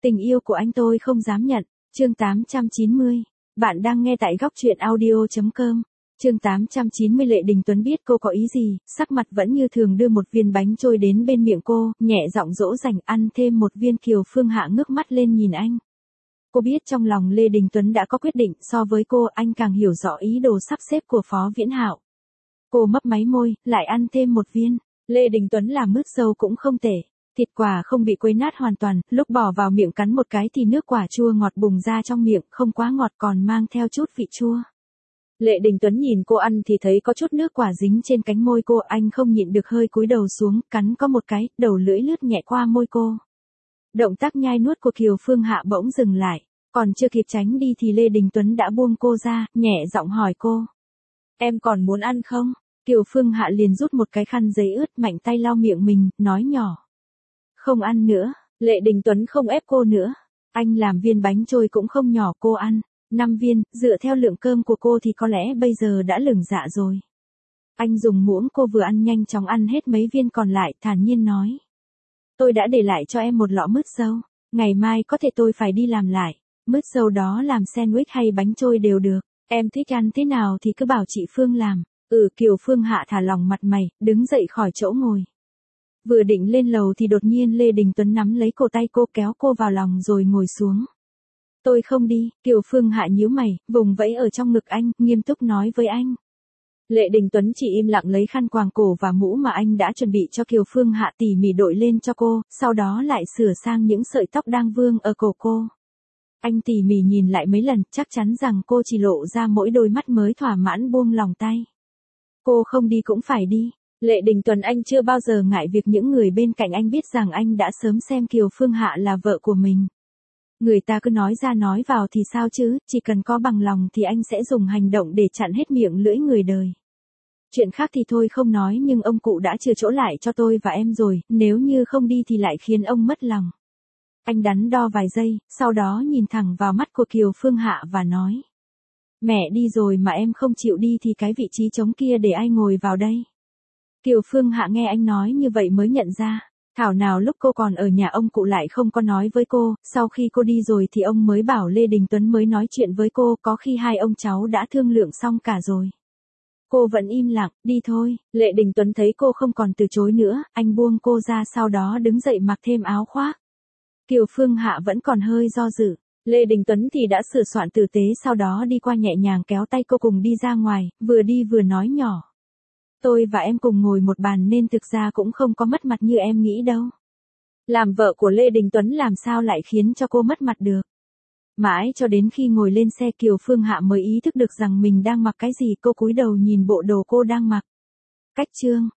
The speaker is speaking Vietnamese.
Tình yêu của anh tôi không dám nhận. Chương 890. Bạn đang nghe tại góc truyện audio.com. Chương 890. Lệ Đình Tuấn biết cô có ý gì, sắc mặt vẫn như thường đưa một viên bánh trôi đến bên miệng cô, nhẹ giọng dỗ dành ăn thêm một viên. Kiều Phương Hạ ngước mắt lên nhìn anh. Cô biết trong lòng Lê Đình Tuấn đã có quyết định, so với cô anh càng hiểu rõ ý đồ sắp xếp của Phó Viễn Hạo. Cô mấp máy môi, lại ăn thêm một viên. Lê Đình Tuấn làm mứt dâu cũng không tệ. Thịt quả không bị quấy nát hoàn toàn, lúc bỏ vào miệng cắn một cái thì nước quả chua ngọt bùng ra trong miệng, không quá ngọt còn mang theo chút vị chua. Lệ Đình Tuấn nhìn cô ăn thì thấy có chút nước quả dính trên cánh môi cô, anh không nhịn được hơi cúi đầu xuống, cắn có một cái, đầu lưỡi lướt nhẹ qua môi cô. Động tác nhai nuốt của Kiều Phương Hạ bỗng dừng lại, còn chưa kịp tránh đi thì Lê Đình Tuấn đã buông cô ra, nhẹ giọng hỏi cô. Em còn muốn ăn không? Kiều Phương Hạ liền rút một cái khăn giấy ướt mạnh tay lau miệng mình, nói nhỏ. Không ăn nữa. Lệ Đình Tuấn không ép cô nữa. Anh làm viên bánh trôi cũng không nhỏ, cô ăn 5 viên, dựa theo lượng cơm của cô thì có lẽ bây giờ đã lửng dạ rồi. Anh dùng muỗng, cô vừa ăn nhanh chóng ăn hết mấy viên còn lại, thản nhiên nói. Tôi đã để lại cho em một lọ mứt dâu. Ngày mai có thể tôi phải đi làm lại. Mứt dâu đó làm sandwich hay bánh trôi đều được. Em thích ăn thế nào thì cứ bảo chị Phương làm. Kiều Phương Hạ thả lỏng mặt mày, đứng dậy khỏi chỗ ngồi. Vừa định lên lầu thì đột nhiên Lê Đình Tuấn nắm lấy cổ tay cô, kéo cô vào lòng rồi ngồi xuống. Tôi không đi. Kiều Phương Hạ nhíu mày, vùng vẫy ở trong ngực anh, nghiêm túc nói với anh. Lệ Đình Tuấn chỉ im lặng lấy khăn quàng cổ và mũ mà anh đã chuẩn bị cho Kiều Phương Hạ tỉ mỉ đội lên cho cô, sau đó lại sửa sang những sợi tóc đang vương ở cổ cô. Anh tỉ mỉ nhìn lại mấy lần, chắc chắn rằng cô chỉ lộ ra mỗi đôi mắt mới thỏa mãn buông lòng tay. Cô không đi cũng phải đi. Lệ Đình Tuấn anh chưa bao giờ ngại việc những người bên cạnh anh biết rằng anh đã sớm xem Kiều Phương Hạ là vợ của mình. Người ta cứ nói ra nói vào thì sao chứ, chỉ cần có bằng lòng thì anh sẽ dùng hành động để chặn hết miệng lưỡi người đời. Chuyện khác thì thôi không nói, nhưng ông cụ đã chừa chỗ lại cho tôi và em rồi, nếu như không đi thì lại khiến ông mất lòng. Anh đắn đo vài giây, sau đó nhìn thẳng vào mắt của Kiều Phương Hạ và nói. Mẹ đi rồi mà em không chịu đi thì cái vị trí trống kia để ai ngồi vào đây? Kiều Phương Hạ nghe anh nói như vậy mới nhận ra, thảo nào lúc cô còn ở nhà ông cụ lại không có nói với cô, sau khi cô đi rồi thì ông mới bảo Lê Đình Tuấn mới nói chuyện với cô, có khi hai ông cháu đã thương lượng xong cả rồi. Cô vẫn im lặng, đi thôi. Lệ Đình Tuấn thấy cô không còn từ chối nữa, anh buông cô ra, sau đó đứng dậy mặc thêm áo khoác. Kiều Phương Hạ vẫn còn hơi do dự. Lê Đình Tuấn thì đã sửa soạn tử tế, sau đó đi qua nhẹ nhàng kéo tay cô cùng đi ra ngoài, vừa đi vừa nói nhỏ. Tôi và em cùng ngồi một bàn nên thực ra cũng không có mất mặt như em nghĩ đâu. Làm vợ của Lê Đình Tuấn làm sao lại khiến cho cô mất mặt được. Mãi cho đến khi ngồi lên xe Kiều Phương Hạ mới ý thức được rằng mình đang mặc cái gì, cô cúi đầu nhìn bộ đồ cô đang mặc. Cách chương.